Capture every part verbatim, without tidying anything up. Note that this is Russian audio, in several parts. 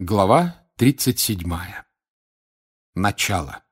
Глава тридцать седьмая. Начало.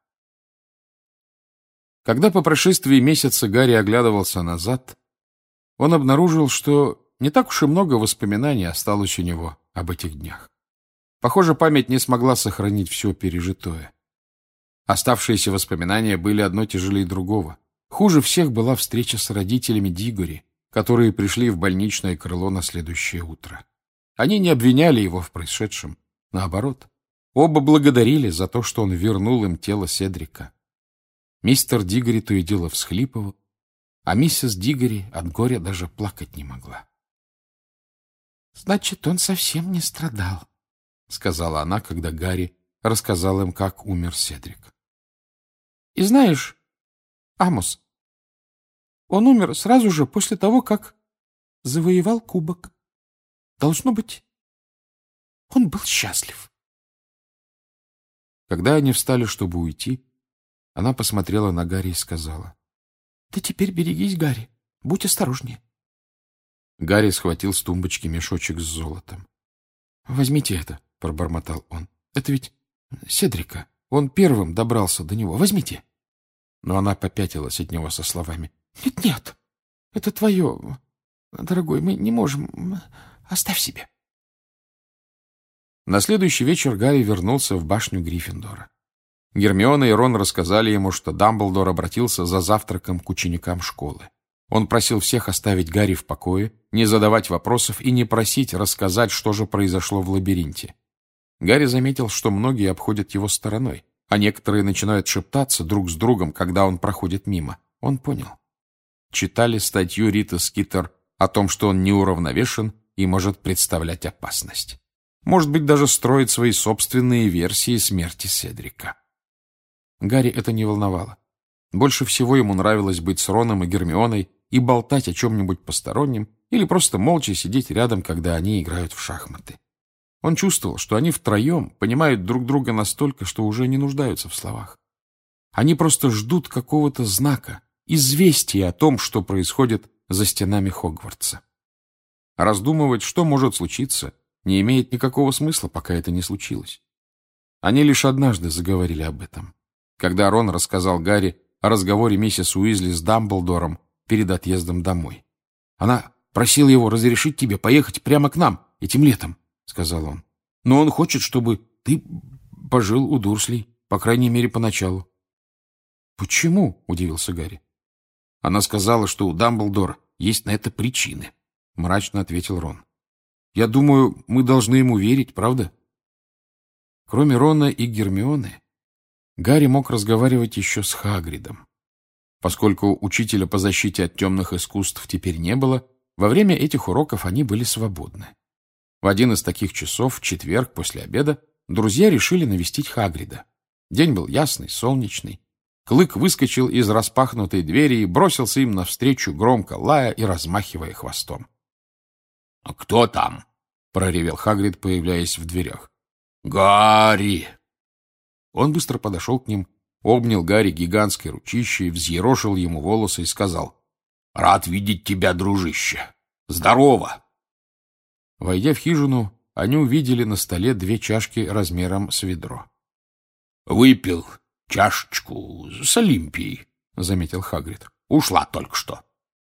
Когда по прошествии месяца Гарри оглядывался назад, он обнаружил, что не так уж и много воспоминаний осталось у него об этих днях. Похоже, память не смогла сохранить все пережитое. Оставшиеся воспоминания были одно тяжелее другого. Хуже всех была встреча с родителями Дигори, которые пришли в больничное крыло на следующее утро. Они не обвиняли его в происшедшем. Наоборот, оба благодарили за то, что он вернул им тело Седрика. Мистер Дигори то и дело всхлипывал, а миссис Дигори от горя даже плакать не могла. — Значит, он совсем не страдал, — сказала она, когда Гарри рассказал им, как умер Седрик. — И знаешь, Амос, он умер сразу же после того, как завоевал кубок. Должно быть, он был счастлив. Когда они встали, чтобы уйти, она посмотрела на Гарри и сказала: — Ты теперь берегись, Гарри, будь осторожнее. Гарри схватил с тумбочки мешочек с золотом. — Возьмите это, — пробормотал он. — Это ведь Седрика. Он первым добрался до него. Возьмите. Но она попятилась от него со словами: — Нет, нет, это твое, дорогой, мы не можем. Оставь себе. На следующий вечер Гарри вернулся в башню Гриффиндора. Гермиона и Рон рассказали ему, что Дамблдор обратился за завтраком к ученикам школы. Он просил всех оставить Гарри в покое, не задавать вопросов и не просить рассказать, что же произошло в лабиринте. Гарри заметил, что многие обходят его стороной, а некоторые начинают шептаться друг с другом, когда он проходит мимо. Он понял. Читали статью Риты Скитер о том, что он неуравновешен и может представлять опасность. Может быть, даже строит свои собственные версии смерти Седрика. Гарри это не волновало. Больше всего ему нравилось быть с Роном и Гермионой и болтать о чем-нибудь постороннем или просто молча сидеть рядом, когда они играют в шахматы. Он чувствовал, что они втроем понимают друг друга настолько, что уже не нуждаются в словах. Они просто ждут какого-то знака, известия о том, что происходит за стенами Хогвартса. Раздумывать, что может случиться, не имеет никакого смысла, пока это не случилось. Они лишь однажды заговорили об этом, когда Рон рассказал Гарри о разговоре миссис Уизли с Дамблдором перед отъездом домой. «Она просила его разрешить тебе поехать прямо к нам этим летом», — сказал он. «Но он хочет, чтобы ты пожил у Дурслей, по крайней мере, поначалу». «Почему?» — удивился Гарри. «Она сказала, что у Дамблдора есть на это причины», — мрачно ответил Рон. «Я думаю, мы должны ему верить, правда?» Кроме Рона и Гермионы, Гарри мог разговаривать еще с Хагридом. Поскольку учителя по защите от темных искусств теперь не было, во время этих уроков они были свободны. В один из таких часов, в четверг после обеда, друзья решили навестить Хагрида. День был ясный, солнечный. Клык выскочил из распахнутой двери и бросился им навстречу, громко лая и размахивая хвостом. «Кто там?» — проревел Хагрид, появляясь в дверях. «Гарри!» Он быстро подошел к ним, обнял Гарри гигантской ручищей, взъерошил ему волосы и сказал: «Рад видеть тебя, дружище! Здорово!» Войдя в хижину, они увидели на столе две чашки размером с ведро. «Выпил чашечку с Олимпией», — заметил Хагрид. «Ушла только что».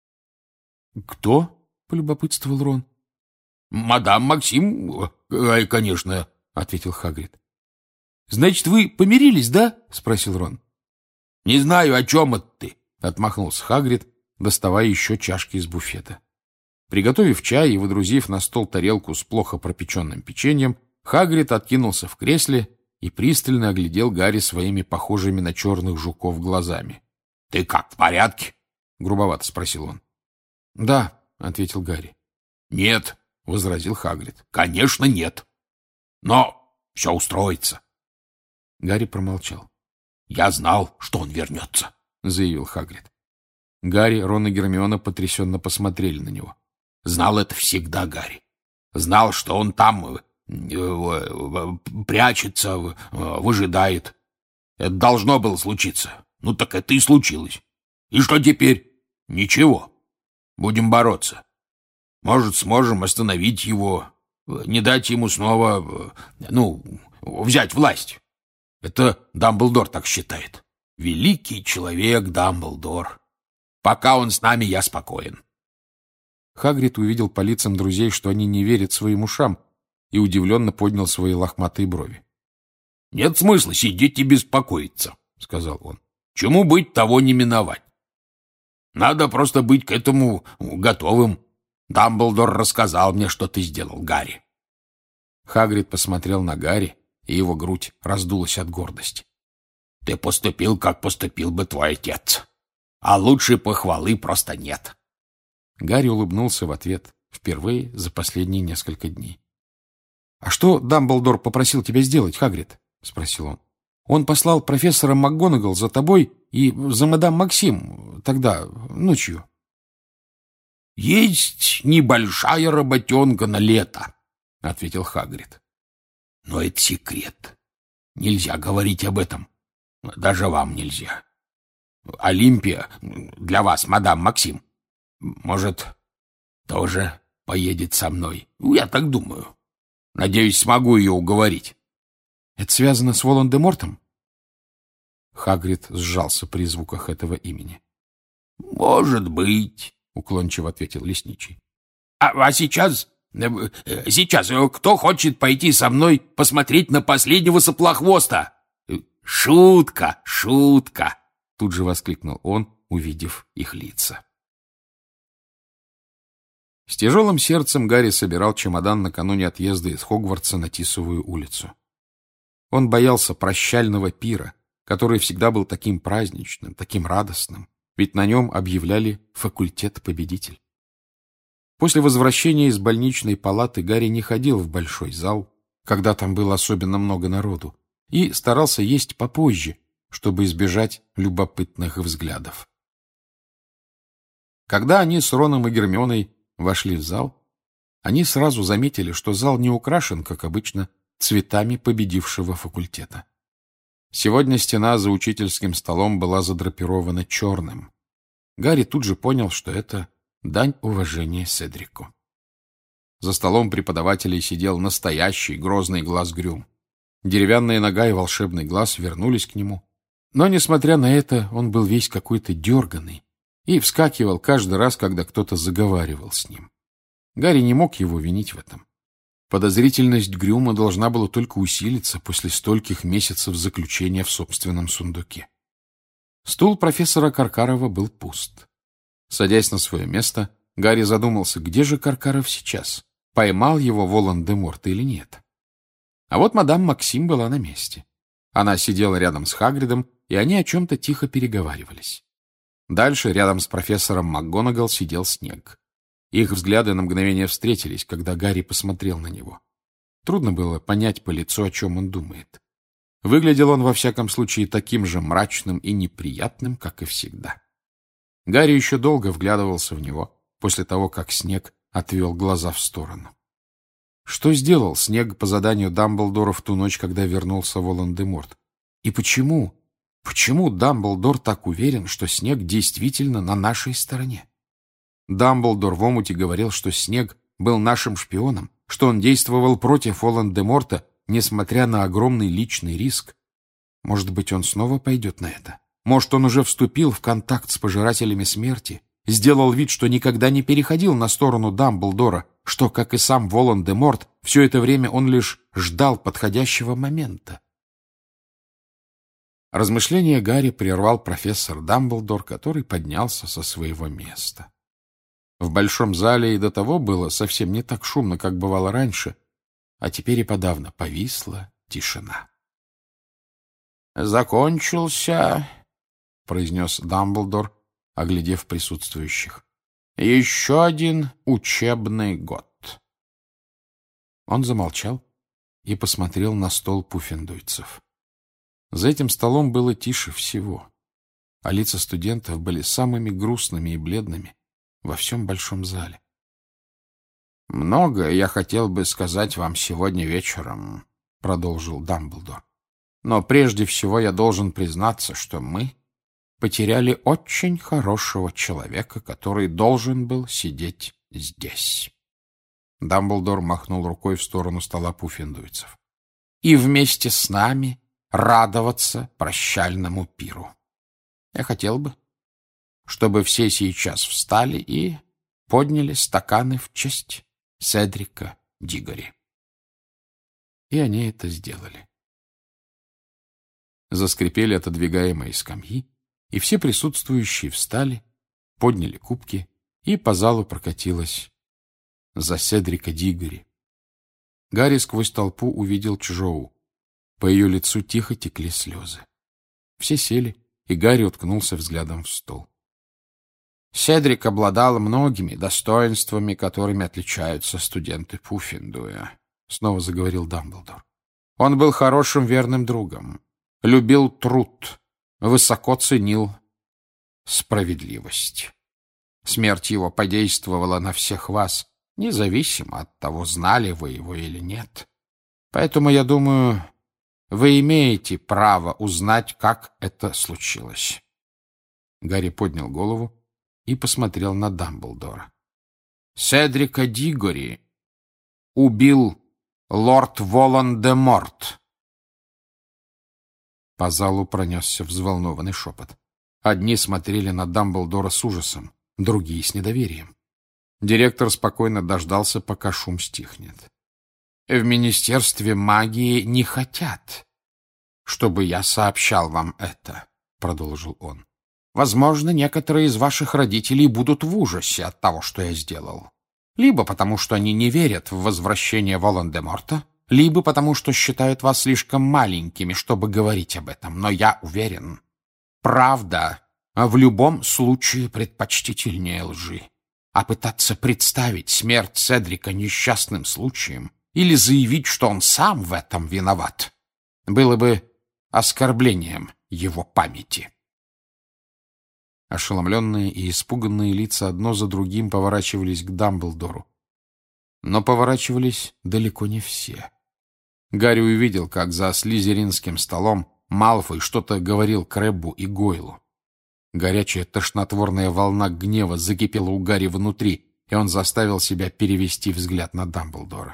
«Кто?» — полюбопытствовал Рон. «Мадам Максим, э, конечно», — ответил Хагрид. «Значит, вы помирились, да?» — спросил Рон. «Не знаю, о чем это ты», — отмахнулся Хагрид, доставая еще чашки из буфета. Приготовив чай и выдрузив на стол тарелку с плохо пропеченным печеньем, Хагрид откинулся в кресле и пристально оглядел Гарри своими похожими на черных жуков глазами. — Ты как, в порядке? — грубовато спросил он. — Да, — ответил Гарри. — Нет, — возразил Хагрид. — Конечно, нет. Но все устроится. Гарри промолчал. — Я знал, что он вернется, — заявил Хагрид. Гарри, Рон и Гермиона потрясенно посмотрели на него. — Знал это всегда, Гарри. Знал, что он там э, прячется, выжидает. Это должно было случиться. Ну так это и случилось. И что теперь? Ничего. Будем бороться. Может, сможем остановить его. не дать ему снова, ну, взять власть. Это Дамблдор так считает. Великий человек Дамблдор. Пока он с нами, я спокоен. Хагрид увидел по лицам друзей, что они не верят своим ушам, и удивленно поднял свои лохматые брови. — Нет смысла сидеть и беспокоиться, — сказал он. — Чему быть, того не миновать. Надо просто быть к этому готовым. Дамблдор рассказал мне, что ты сделал, Гарри. Хагрид посмотрел на Гарри, и его грудь раздулась от гордости. — Ты поступил, как поступил бы твой отец. А лучшей похвалы просто нет. Гарри улыбнулся в ответ, впервые за последние несколько дней. — А что Дамблдор попросил тебя сделать, Хагрид? — спросил он. — Он послал профессора МакГонагал за тобой и за мадам Максим тогда, ночью. — Есть небольшая работенка на лето, — ответил Хагрид. — Но это секрет. Нельзя говорить об этом. Даже вам нельзя. Олимпия для вас, мадам Максим, может, тоже поедет со мной. Я так думаю. Надеюсь, смогу ее уговорить. — Это связано с Волан-де-Мортом? Хагрид сжался при звуках этого имени. — Может быть, — уклончиво ответил лесничий. А, — А сейчас... Сейчас кто хочет пойти со мной посмотреть на последнего соплохвоста? — Шутка, шутка! — тут же воскликнул он, увидев их лица. С тяжелым сердцем Гарри собирал чемодан накануне отъезда из Хогвартса на Тисовую улицу. Он боялся прощального пира, который всегда был таким праздничным, таким радостным, ведь на нем объявляли факультет-победитель. После возвращения из больничной палаты Гарри не ходил в большой зал, когда там было особенно много народу, и старался есть попозже, чтобы избежать любопытных взглядов. Когда они с Роном и Гермионой вошли в зал, они сразу заметили, что зал не украшен, как обычно, цветами победившего факультета. Сегодня стена за учительским столом была задрапирована черным. Гарри тут же понял, что это дань уважения Седрику. За столом преподавателей сидел настоящий грозный глаз-грюм. Деревянная нога и волшебный глаз вернулись к нему. Но, несмотря на это, он был весь какой-то дерганый и вскакивал каждый раз, когда кто-то заговаривал с ним. Гарри не мог его винить в этом. Подозрительность Грюма должна была только усилиться после стольких месяцев заключения в собственном сундуке. Стул профессора Каркарова был пуст. Садясь на свое место, Гарри задумался, где же Каркаров сейчас? Поймал его Волан-де-Морт или нет? А вот мадам Максим была на месте. Она сидела рядом с Хагридом, и они о чем-то тихо переговаривались. Дальше, рядом с профессором МакГонагал, сидел Снег. Их взгляды на мгновение встретились, когда Гарри посмотрел на него. Трудно было понять по лицу, о чем он думает. Выглядел он, во всяком случае, таким же мрачным и неприятным, как и всегда. Гарри еще долго вглядывался в него, после того, как Снег отвел глаза в сторону. Что сделал Снег по заданию Дамблдора в ту ночь, когда вернулся Волан-де-Морт? И почему, почему Дамблдор так уверен, что Снег действительно на нашей стороне? Дамблдор в омуте говорил, что Снег был нашим шпионом, что он действовал против Волан-де-Морта, несмотря на огромный личный риск. Может быть, он снова пойдет на это? Может, он уже вступил в контакт с пожирателями смерти, сделал вид, что никогда не переходил на сторону Дамблдора, что, как и сам Волан-де-Морт, все это время он лишь ждал подходящего момента. Размышления Гарри прервал профессор Дамблдор, который поднялся со своего места. В большом зале и до того было совсем не так шумно, как бывало раньше, а теперь и подавно повисла тишина. «Закончился», — произнес Дамблдор, оглядев присутствующих, — «еще один учебный год». Он замолчал и посмотрел на стол пуффендуйцев. За этим столом было тише всего, а лица студентов были самыми грустными и бледными во всем большом зале. «Многое я хотел бы сказать вам сегодня вечером», — продолжил Дамблдор. «Но прежде всего я должен признаться, что мы потеряли очень хорошего человека, который должен был сидеть здесь». Дамблдор махнул рукой в сторону стола пуффендуйцев. «И вместе с нами радоваться прощальному пиру. Я хотел бы, чтобы все сейчас встали и подняли стаканы в честь Седрика Диггори». И они это сделали. Заскрипели отодвигаемые скамьи, и все присутствующие встали, подняли кубки, и по залу прокатилась за Седрика Диггори. Гарри сквозь толпу увидел Чжоу. По ее лицу тихо текли слезы. Все сели, и Гарри уткнулся взглядом в стол. «Седрик обладал многими достоинствами, которыми отличаются студенты Пуффендуя», — снова заговорил Дамблдор. «Он был хорошим верным другом, любил труд, высоко ценил справедливость. Смерть его подействовала на всех вас, независимо от того, знали вы его или нет. Поэтому, я думаю, вы имеете право узнать, как это случилось». Гарри поднял голову и посмотрел на Дамблдора. «Седрика Диггори убил лорд Волан-де-Морт». По залу пронесся взволнованный шепот. Одни смотрели на Дамблдора с ужасом, другие — с недоверием. Директор спокойно дождался, пока шум стихнет. «В Министерстве магии не хотят, чтобы я сообщал вам это», — продолжил он. «Возможно, некоторые из ваших родителей будут в ужасе от того, что я сделал. Либо потому, что они не верят в возвращение Волан-де-Морта, либо потому, что считают вас слишком маленькими, чтобы говорить об этом. Но я уверен, правда в любом случае предпочтительнее лжи. А пытаться представить смерть Седрика несчастным случаем или заявить, что он сам в этом виноват, было бы оскорблением его памяти». Ошеломленные и испуганные лица одно за другим поворачивались к Дамблдору. Но поворачивались далеко не все. Гарри увидел, как за слизеринским столом Малфой что-то говорил Крэббу и Гойлу. Горячая тошнотворная волна гнева закипела у Гарри внутри, и он заставил себя перевести взгляд на Дамблдора.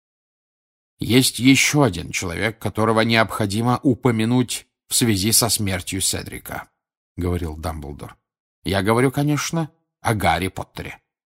«Есть еще один человек, которого необходимо упомянуть в связи со смертью Седрика», — говорил Дамблдор. «Я говорю, конечно, о Гарри Поттере».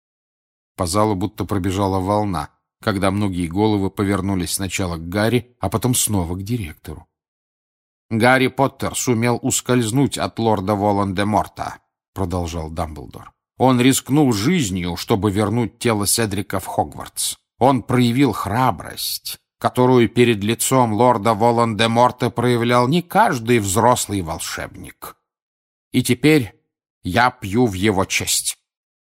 По залу будто пробежала волна, когда многие головы повернулись сначала к Гарри, а потом снова к директору. «Гарри Поттер сумел ускользнуть от лорда Волан-де-Морта», — продолжал Дамблдор. «Он рискнул жизнью, чтобы вернуть тело Седрика в Хогвартс. Он проявил храбрость, которую перед лицом лорда Волан-де-Морта проявлял не каждый взрослый волшебник. И теперь я пью в его честь».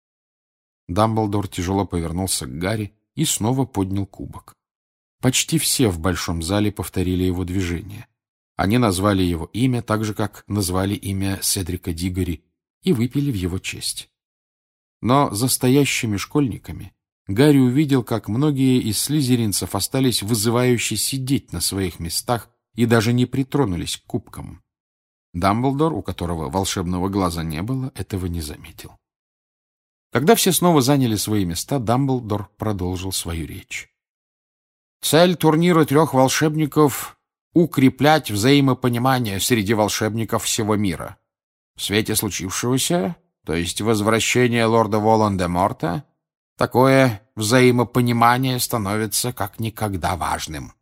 Дамблдор тяжело повернулся к Гарри и снова поднял кубок. Почти все в большом зале повторили его движение. Они назвали его имя так же, как назвали имя Седрика Диггори, и выпили в его честь. Но за стоящими школьниками Гарри увидел, как многие из слизеринцев остались вызывающе сидеть на своих местах и даже не притронулись к кубкам. Дамблдор, у которого волшебного глаза не было, этого не заметил. Когда все снова заняли свои места, Дамблдор продолжил свою речь. «Цель турнира трех волшебников — укреплять взаимопонимание среди волшебников всего мира. В свете случившегося, то есть возвращения лорда Волан-де-Морта, такое взаимопонимание становится как никогда важным».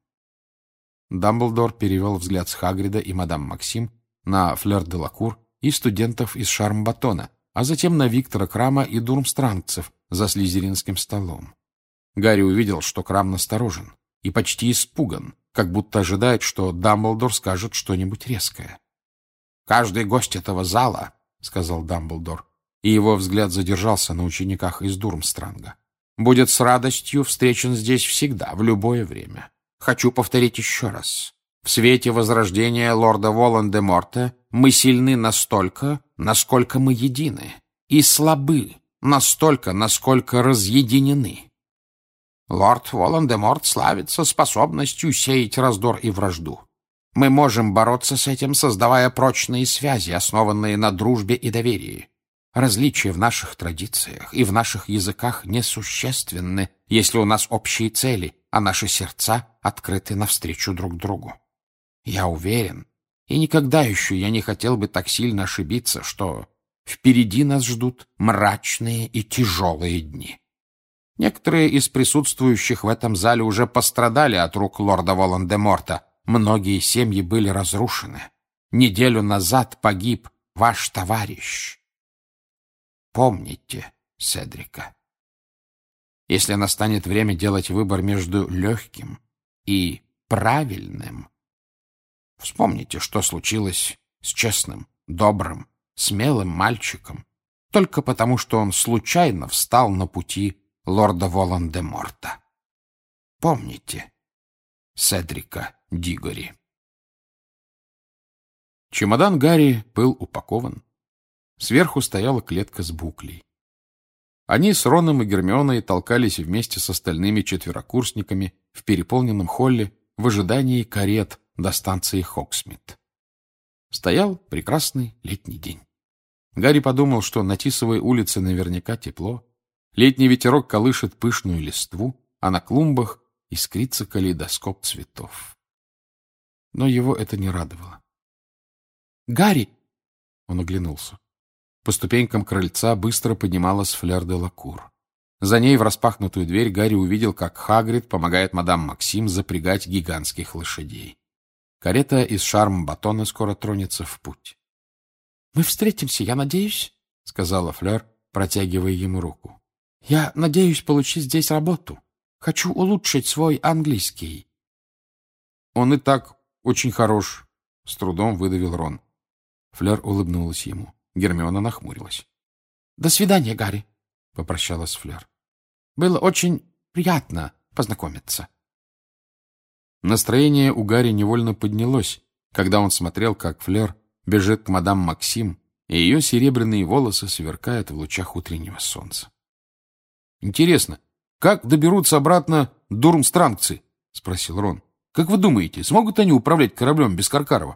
Дамблдор перевел взгляд с Хагрида и мадам Максим на Флёр-де-Лакур и студентов из Шармбатона, а затем на Виктора Крама и дурмстрангцев за слизеринским столом. Гарри увидел, что Крам насторожен и почти испуган, как будто ожидает, что Дамблдор скажет что-нибудь резкое. «Каждый гость этого зала, — сказал Дамблдор, и его взгляд задержался на учениках из Дурмстранга, — будет с радостью встречен здесь всегда, в любое время. Хочу повторить еще раз. В свете возрождения лорда Волан-де-Морта мы сильны настолько, насколько мы едины, и слабы настолько, насколько разъединены. Лорд Волан-де-Морт славится способностью сеять раздор и вражду. Мы можем бороться с этим, создавая прочные связи, основанные на дружбе и доверии. Различия в наших традициях и в наших языках несущественны, если у нас общие цели, а наши сердца открыты навстречу друг другу. Я уверен, и никогда еще я не хотел бы так сильно ошибиться, что впереди нас ждут мрачные и тяжелые дни. Некоторые из присутствующих в этом зале уже пострадали от рук лорда Волан-де-Морта. Многие семьи были разрушены. Неделю назад погиб ваш товарищ. Помните Седрика. Если настанет время делать выбор между легким и правильным, вспомните, что случилось с честным, добрым, смелым мальчиком, только потому, что он случайно встал на пути лорда Волан-де-Морта. Помните Седрика Дигори. Чемодан Гарри был упакован. Сверху стояла клетка с буклей. Они с Роном и Гермионой толкались вместе с остальными четверокурсниками в переполненном холле в ожидании карет до станции Хоксмит. Стоял прекрасный летний день. Гарри подумал, что на Тисовой улице наверняка тепло, летний ветерок колышет пышную листву, а на клумбах искрится калейдоскоп цветов. Но его это не радовало. «Гарри!» — он оглянулся. По ступенькам крыльца быстро поднималась Флёр де Лакур. За ней в распахнутую дверь Гарри увидел, как Хагрид помогает мадам Максим запрягать гигантских лошадей. Карета из Шарм-Батона скоро тронется в путь. — Мы встретимся, я надеюсь, — сказала Флёр, протягивая ему руку. — Я надеюсь получить здесь работу. Хочу улучшить свой английский. — Он и так очень хорош, — с трудом выдавил Рон. Флёр улыбнулась ему. Гермиона нахмурилась. — До свидания, Гарри, — попрощалась Флёр. — Было очень приятно познакомиться. Настроение у Гарри невольно поднялось, когда он смотрел, как Флёр бежит к мадам Максим, и ее серебряные волосы сверкают в лучах утреннего солнца. — Интересно, как доберутся обратно дурмстрангцы? — спросил Рон. — Как вы думаете, смогут они управлять кораблем без Каркарова?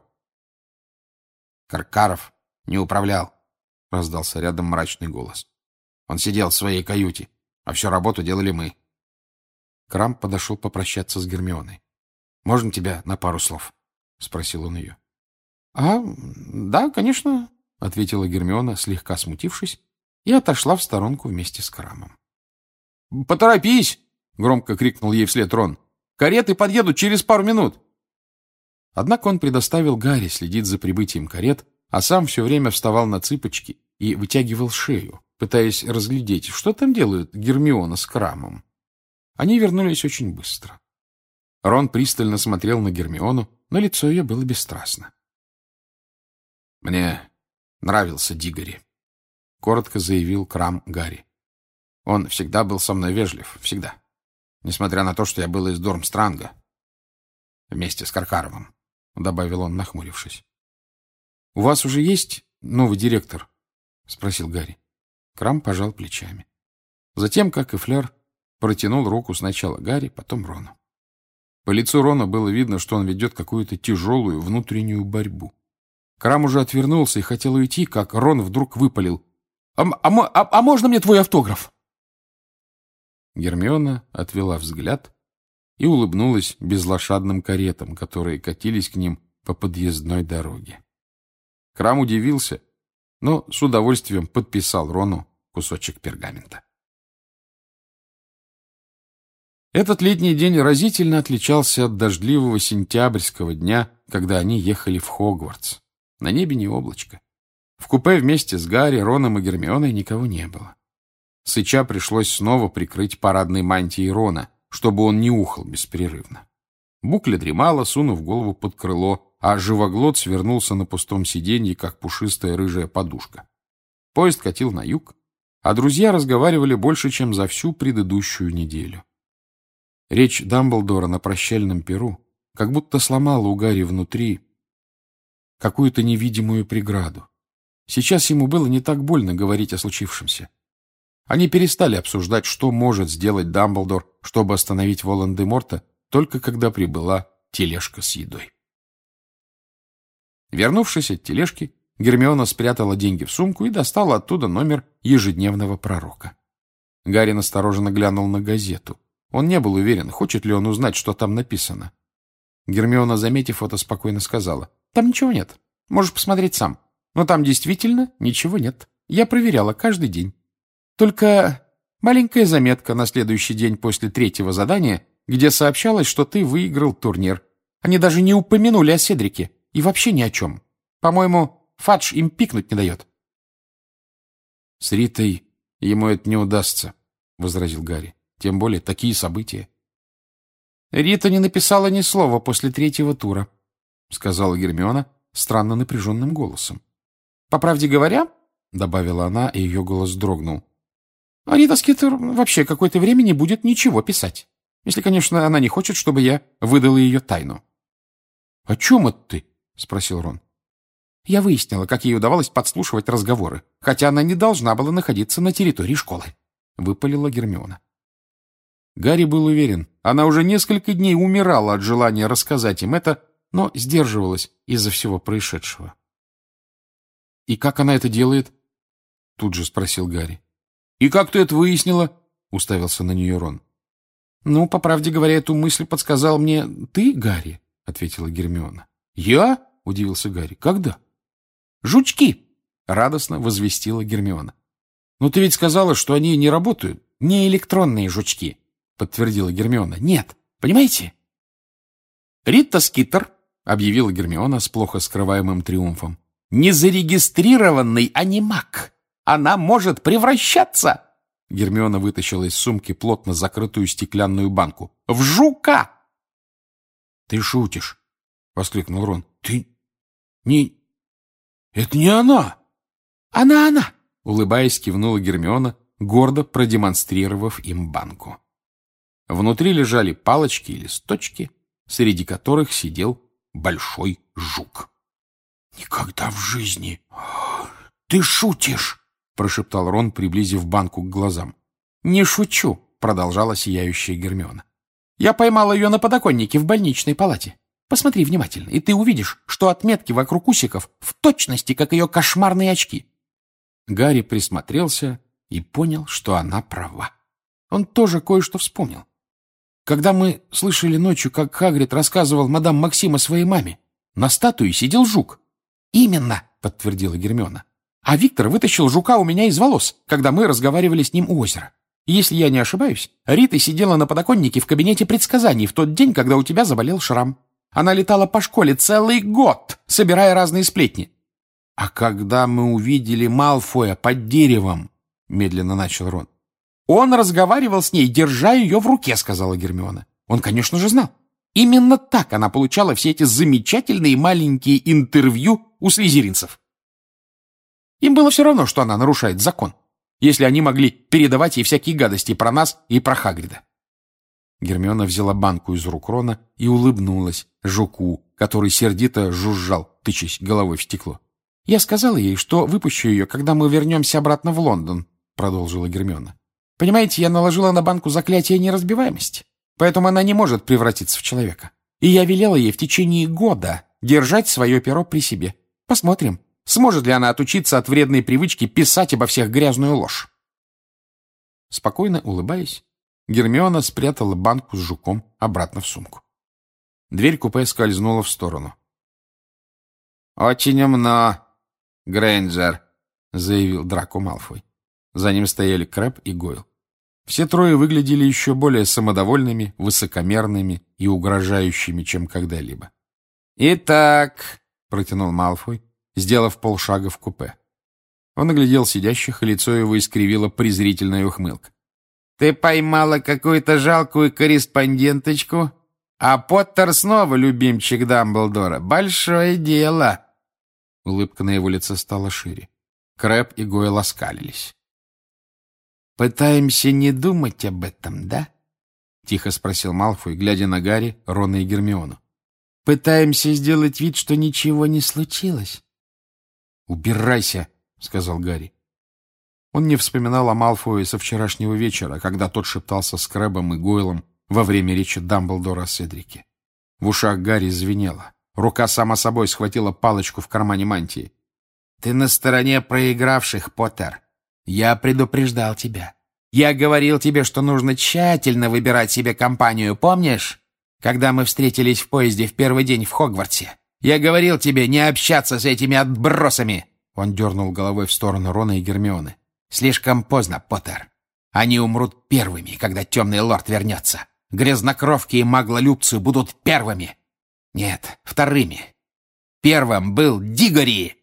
— Каркаров не управлял, — раздался рядом мрачный голос. Он сидел в своей каюте, а всю работу делали мы. Крам подошел попрощаться с Гермионой. — Можно тебя на пару слов? — спросил он ее. — А, да, конечно, — ответила Гермиона, слегка смутившись, и отошла в сторонку вместе с Крамом. — Поторопись! — громко крикнул ей вслед Рон. — Кареты подъедут через пару минут. Однако он предоставил Гарри следить за прибытием карет, а сам все время вставал на цыпочки и вытягивал шею, пытаясь разглядеть, что там делают Гермиона с Крамом. Они вернулись очень быстро. Рон пристально смотрел на Гермиону, но лицо ее было бесстрастно. — Мне нравился Дигори, — коротко заявил Крам Гарри. Он всегда был со мной вежлив, всегда. Несмотря на то, что я был из Дурмстранга. Вместе с Каркаровым, — добавил он, нахмурившись. — У вас уже есть новый директор? — спросил Гарри. Крам пожал плечами. Затем, как и Флёр, протянул руку сначала Гарри, потом Рону. По лицу Рона было видно, что он ведет какую-то тяжелую внутреннюю борьбу. Крам уже отвернулся и хотел уйти, как Рон вдруг выпалил. — А, а, а, а можно мне твой автограф? Гермиона отвела взгляд и улыбнулась безлошадным каретам, которые катились к ним по подъездной дороге. Крам удивился, но с удовольствием подписал Рону кусочек пергамента. Этот летний день разительно отличался от дождливого сентябрьского дня, когда они ехали в Хогвартс. На небе не облачко. В купе вместе с Гарри, Роном и Гермионой никого не было. Сыча пришлось снова прикрыть парадной мантией Рона, чтобы он не ухал беспрерывно. Букля дремала, сунув голову под крыло, а живоглот свернулся на пустом сиденье, как пушистая рыжая подушка. Поезд катил на юг, а друзья разговаривали больше, чем за всю предыдущую неделю. Речь Дамблдора на прощальном перу как будто сломала у Гарри внутри какую-то невидимую преграду. Сейчас ему было не так больно говорить о случившемся. Они перестали обсуждать, что может сделать Дамблдор, чтобы остановить Волан-де-Морта, только когда прибыла тележка с едой. Вернувшись от тележки, Гермиона спрятала деньги в сумку и достала оттуда номер ежедневного пророка. Гарри настороженно глянул на газету. Он не был уверен, хочет ли он узнать, что там написано. Гермиона, заметив это, спокойно сказала: «Там ничего нет. Можешь посмотреть сам. Но там действительно ничего нет. Я проверяла каждый день. Только маленькая заметка на следующий день после третьего задания, где сообщалось, что ты выиграл турнир. Они даже не упомянули о Седрике. И вообще ни о чем. По-моему, Фадж им пикнуть не дает». «С Ритой ему это не удастся», — возразил Гарри. «Тем более такие события». «Рита не написала ни слова после третьего тура», — сказала Гермиона странно напряженным голосом. «По правде говоря», — добавила она, и ее голос дрогнул, «Рита Скитер вообще какое-то время не будет ничего писать. Если, конечно, она не хочет, чтобы я выдала ее тайну». «О чем это ты?» — спросил Рон. «Я выяснила, как ей удавалось подслушивать разговоры, хотя она не должна была находиться на территории школы», — выпалила Гермиона. Гарри был уверен, она уже несколько дней умирала от желания рассказать им это, но сдерживалась из-за всего происшедшего. «И как она это делает?» — тут же спросил Гарри. «И как ты это выяснила?» — уставился на нее Рон. «Ну, по правде говоря, эту мысль подсказал мне ты, Гарри», — ответила Гермиона. «Я?» — удивился Гарри. «Когда?» «Жучки!» — радостно возвестила Гермиона. «Но ты ведь сказала, что они не работают». «Не электронные жучки», — подтвердила Гермиона. «Нет, понимаете?» «Рита Скитер», — объявила Гермиона с плохо скрываемым триумфом, «незарегистрированный анимак. Она может превращаться!» Гермиона вытащила из сумки плотно закрытую стеклянную банку. «В жука!» «Ты шутишь!» — воскликнул Рон. «Ты... не... это не она!» «Она, она!» — улыбаясь, кивнула Гермиона, гордо продемонстрировав им банку. Внутри лежали палочки и листочки, среди которых сидел большой жук. «Никогда в жизни! Ты шутишь!» — прошептал Рон, приблизив банку к глазам. «Не шучу!» — продолжала сияющая Гермиона. «Я поймала ее на подоконнике в больничной палате. Посмотри внимательно, и ты увидишь, что отметки вокруг усиков в точности, как ее кошмарные очки». Гарри присмотрелся и понял, что она права. Он тоже кое-что вспомнил. Когда мы слышали ночью, как Хагрид рассказывал мадам Максим о своей маме, на статуе сидел жук. «Именно», — подтвердила Гермиона. «А Виктор вытащил жука у меня из волос, когда мы разговаривали с ним у озера. И если я не ошибаюсь, Рита сидела на подоконнике в кабинете предсказаний в тот день, когда у тебя заболел шрам. Она летала по школе целый год, собирая разные сплетни». «А когда мы увидели Малфоя под деревом», — медленно начал Рон. «Он разговаривал с ней, держа ее в руке», — сказала Гермиона. «Он, конечно же, знал. Именно так она получала все эти замечательные маленькие интервью у слизеринцев. Им было все равно, что она нарушает закон, если они могли передавать ей всякие гадости про нас и про Хагрида». Гермиона взяла банку из рук Рона и улыбнулась жуку, который сердито жужжал, тычась головой в стекло. «Я сказала ей, что выпущу ее, когда мы вернемся обратно в Лондон», — продолжила Гермиона. «Понимаете, я наложила на банку заклятие неразбиваемости, поэтому она не может превратиться в человека. И я велела ей в течение года держать свое перо при себе. Посмотрим, сможет ли она отучиться от вредной привычки писать обо всех грязную ложь». Спокойно улыбаясь, Гермиона спрятала банку с жуком обратно в сумку. Дверь купе скользнула в сторону. «Очень умно, Грейнджер», — заявил Драко Малфой. За ним стояли Крэб и Гойл. Все трое выглядели еще более самодовольными, высокомерными и угрожающими, чем когда-либо. «Итак», — протянул Малфой, сделав полшага в купе. Он оглядел сидящих, и лицо его искривило презрительная ухмылка. «Ты поймала какую-то жалкую корреспонденточку, а Поттер снова любимчик Дамблдора. Большое дело!» Улыбка на его лице стала шире. Крэб и Гойл оскалились. «Пытаемся не думать об этом, да?» — тихо спросил Малфой, глядя на Гарри, Рона и Гермиону. «Пытаемся сделать вид, что ничего не случилось?» «Убирайся!» — сказал Гарри. Он не вспоминал о Малфое со вчерашнего вечера, когда тот шептался с Крэбом и Гойлом во время речи Дамблдора о Седрике. В ушах Гарри звенело. Рука сама собой схватила палочку в кармане мантии. «Ты на стороне проигравших, Поттер. Я предупреждал тебя. Я говорил тебе, что нужно тщательно выбирать себе компанию, помнишь? Когда мы встретились в поезде в первый день в Хогвартсе. Я говорил тебе не общаться с этими отбросами!» Он дернул головой в сторону Рона и Гермионы. «Слишком поздно, Поттер. Они умрут первыми, когда темный лорд вернется. Грязнокровки и маглолюбцы будут первыми. Нет, вторыми. Первым был Дигори!»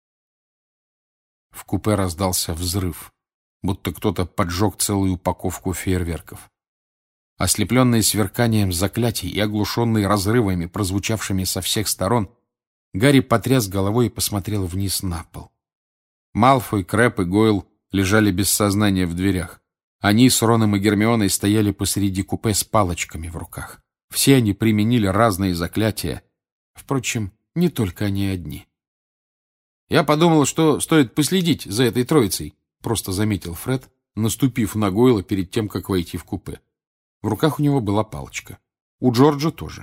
В купе раздался взрыв, будто кто-то поджег целую упаковку фейерверков. Ослепленный сверканием заклятий и оглушенный разрывами, прозвучавшими со всех сторон, Гарри потряс головой и посмотрел вниз на пол. Малфой, Крэб и Гойл лежали без сознания в дверях. Они с Роном и Гермионой стояли посреди купе с палочками в руках. Все они применили разные заклятия. Впрочем, не только они одни. «Я подумал, что стоит последить за этой троицей», — просто заметил Фред, наступив на Гойла перед тем, как войти в купе. В руках у него была палочка. У Джорджа тоже.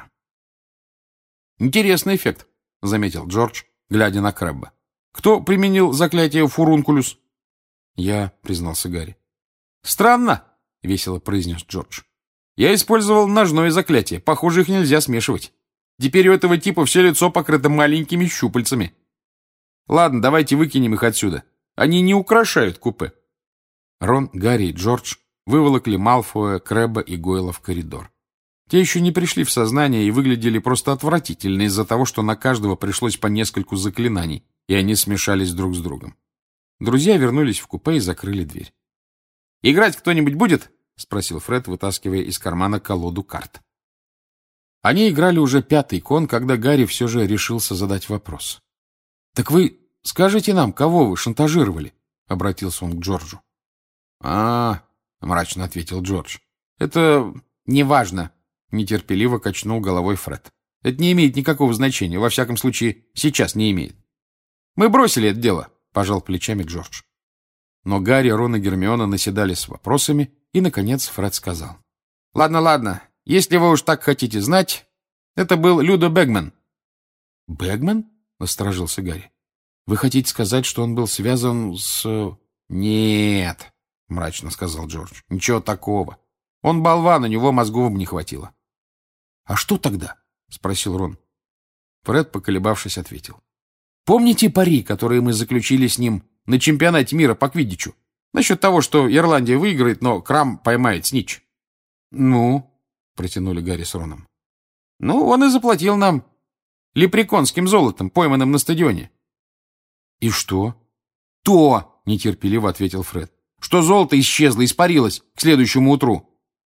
«Интересный эффект», — заметил Джордж, глядя на Крэбба. «Кто применил заклятие Фурункулюс?» «Я», — признался Гарри. «Странно», — весело произнес Джордж. «Я использовал ножное заклятие. Похоже, их нельзя смешивать. Теперь у этого типа все лицо покрыто маленькими щупальцами. Ладно, давайте выкинем их отсюда. Они не украшают купе». Рон, Гарри и Джордж выволокли Малфоя, Крэбба и Гойла в коридор. Те еще не пришли в сознание и выглядели просто отвратительно из-за того, что на каждого пришлось по нескольку заклинаний, и они смешались друг с другом. Друзья вернулись в купе и закрыли дверь. «Играть кто-нибудь будет?» — спросил Фред, вытаскивая из кармана колоду карт. Они играли уже пятый кон, когда Гарри все же решился задать вопрос. «Так вы скажите нам, кого вы шантажировали?» — обратился он к Джорджу. «А, — мрачно ответил Джордж, — это неважно», — нетерпеливо качнул головой Фред. «Это не имеет никакого значения, во всяком случае, сейчас не имеет». «Мы бросили это дело», — пожал плечами Джордж. Но Гарри, Рон и Гермиона наседали с вопросами, и, наконец, Фред сказал. «Ладно, ладно, если вы уж так хотите знать, это был Людо Бэгман». «Бэгман?» — насторожился Гарри. «Вы хотите сказать, что он был связан с...» «Нет», — мрачно сказал Джордж, — «ничего такого. Он болван, у него мозгов бы не хватило». «А что тогда?» — спросил Рон. Фред, поколебавшись, ответил. «Помните пари, которые мы заключили с ним на чемпионате мира по квиддичу? Насчет того, что Ирландия выиграет, но Крам поймает снитч». «Ну?» — протянули Гарри с Роном. «Ну, он и заплатил нам лепреконским золотом, пойманным на стадионе». «И что?» «То!» — нетерпеливо ответил Фред. «Что золото исчезло, испарилось к следующему утру».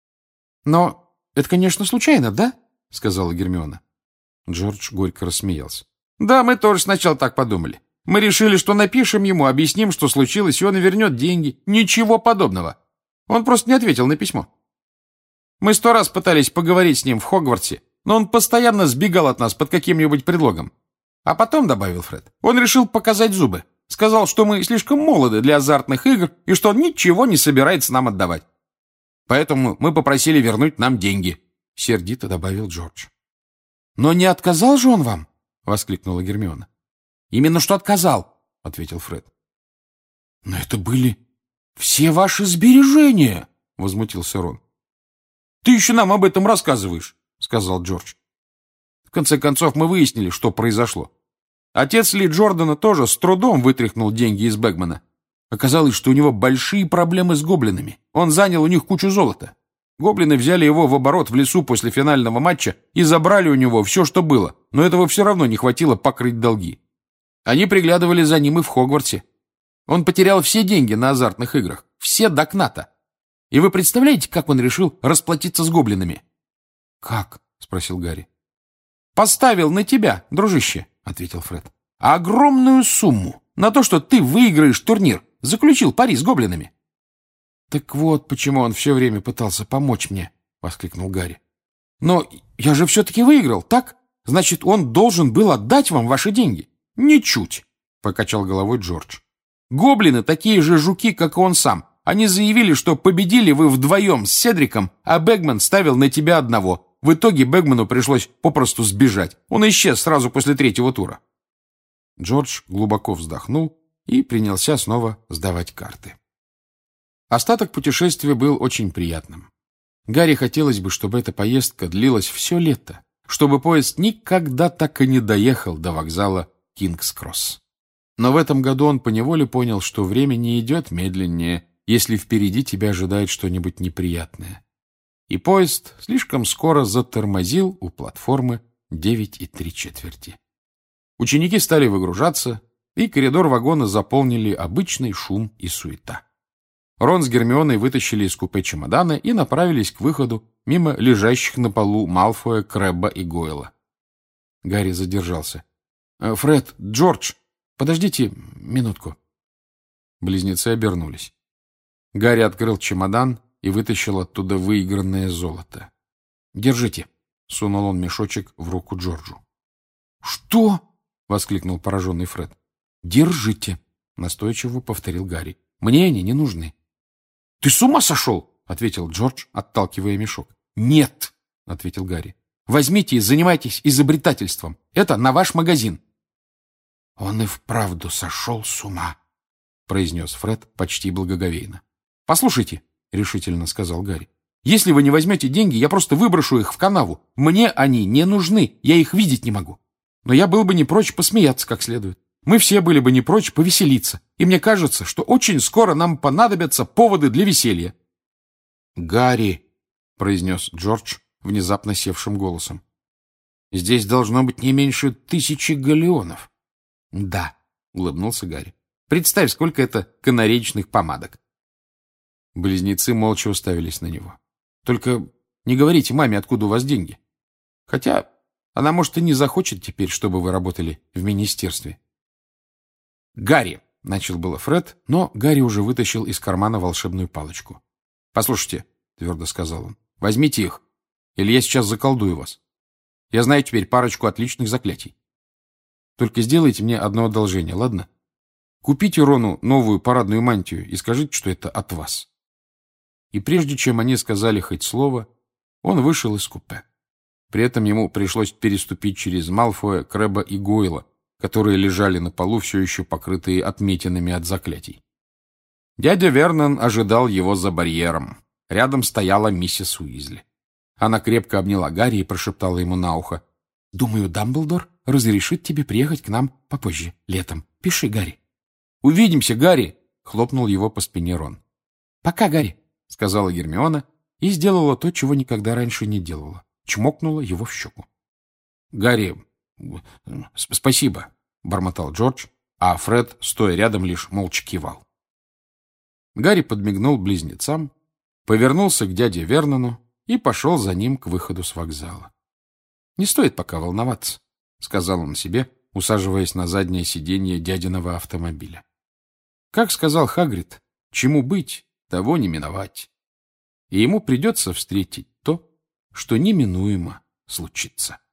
«Но это, конечно, случайно, да?» — сказала Гермиона. Джордж горько рассмеялся. «Да, мы тоже сначала так подумали. Мы решили, что напишем ему, объясним, что случилось, и он вернет деньги. Ничего подобного. Он просто не ответил на письмо. Мы сто раз пытались поговорить с ним в Хогвартсе, но он постоянно сбегал от нас под каким-нибудь предлогом. А потом, — добавил Фред, — он решил показать зубы. Сказал, что мы слишком молоды для азартных игр и что он ничего не собирается нам отдавать. Поэтому мы попросили вернуть нам деньги», — сердито добавил Джордж. «Но не отказал же он вам?» — воскликнула Гермиона. «Именно что отказал», — ответил Фред. «Но это были все ваши сбережения», — возмутился Рон. «Ты еще нам об этом рассказываешь», — сказал Джордж. В конце концов, мы выяснили, что произошло. Отец Ли Джордана тоже с трудом вытряхнул деньги из Бэгмана. Оказалось, что у него большие проблемы с гоблинами. Он занял у них кучу золота. Гоблины взяли его в оборот в лесу после финального матча и забрали у него все, что было, но этого все равно не хватило покрыть долги. Они приглядывали за ним и в Хогвартсе. Он потерял все деньги на азартных играх, все до кната. И вы представляете, как он решил расплатиться с гоблинами? «Как?» — спросил Гарри. «Поставил на тебя, дружище», — ответил Фред. «Огромную сумму на то, что ты выиграешь турнир. Заключил пари с гоблинами». «Так вот, почему он все время пытался помочь мне», — воскликнул Гарри. «Но я же все-таки выиграл, так? Значит, он должен был отдать вам ваши деньги». «Ничуть», — покачал головой Джордж. «Гоблины такие же жуки, как и он сам. Они заявили, что победили вы вдвоем с Седриком, а Бэгман ставил на тебя одного. В итоге Бэгману пришлось попросту сбежать. Он исчез сразу после третьего тура». Джордж глубоко вздохнул и принялся снова сдавать карты. Остаток путешествия был очень приятным. Гарри хотелось бы, чтобы эта поездка длилась все лето, чтобы поезд никогда так и не доехал до вокзала Кингс-Кросс. Но в этом году он поневоле понял, что время не идет медленнее, если впереди тебя ожидает что-нибудь неприятное. И поезд слишком скоро затормозил у платформы девять и три четверти. Ученики стали выгружаться, и коридор вагона заполнили обычный шум и суета. Рон с Гермионой вытащили из купе чемоданы и направились к выходу мимо лежащих на полу Малфоя, Крэбба и Гойла. Гарри задержался. «Фред, Джордж, подождите минутку». Близнецы обернулись. Гарри открыл чемодан и вытащил оттуда выигранное золото. «Держите», — сунул он мешочек в руку Джорджу. «Что?» — воскликнул пораженный Фред. «Держите», — настойчиво повторил Гарри. «Мне они не нужны». «Ты с ума сошел?» — ответил Джордж, отталкивая мешок. «Нет», — ответил Гарри. «Возьмите и занимайтесь изобретательством. Это на ваш магазин». «Он и вправду сошел с ума», — произнес Фред почти благоговейно. «Послушайте», — решительно сказал Гарри, «если вы не возьмете деньги, я просто выброшу их в канаву. Мне они не нужны, я их видеть не могу. Но я был бы не прочь посмеяться как следует. Мы все были бы не прочь повеселиться. И мне кажется, что очень скоро нам понадобятся поводы для веселья». «Гарри», — произнес Джордж внезапно севшим голосом, «здесь должно быть не меньше тысячи галеонов». «Да», — улыбнулся Гарри. «Представь, сколько это канареечных помадок». Близнецы молча уставились на него. «Только не говорите маме, откуда у вас деньги. Хотя она, может, и не захочет теперь, чтобы вы работали в министерстве». «Гарри!» — начал было Фред, но Гарри уже вытащил из кармана волшебную палочку. «Послушайте», — твердо сказал он, — «возьмите их, или я сейчас заколдую вас. Я знаю теперь парочку отличных заклятий. Только сделайте мне одно одолжение, ладно? Купите Рону новую парадную мантию и скажите, что это от вас». И прежде чем они сказали хоть слово, он вышел из купе. При этом ему пришлось переступить через Малфоя, Крэбба и Гойла, которые лежали на полу, все еще покрытые отметинами от заклятий. Дядя Вернон ожидал его за барьером. Рядом стояла миссис Уизли. Она крепко обняла Гарри и прошептала ему на ухо: «Думаю, Дамблдор разрешит тебе приехать к нам попозже, летом. Пиши, Гарри». «Увидимся, Гарри!» — хлопнул его по спине Рон. «Пока, Гарри!» — сказала Гермиона и сделала то, чего никогда раньше не делала. Чмокнула его в щеку. «Гарри, спасибо!» — бормотал Джордж, а Фред, стоя рядом, лишь молча кивал. Гарри подмигнул близнецам, повернулся к дяде Вернону и пошел за ним к выходу с вокзала. «Не стоит пока волноваться», — сказал он себе, усаживаясь на заднее сиденье дядиного автомобиля. Как сказал Хагрид, чему быть, того не миновать. И ему придется встретить то, что неминуемо случится.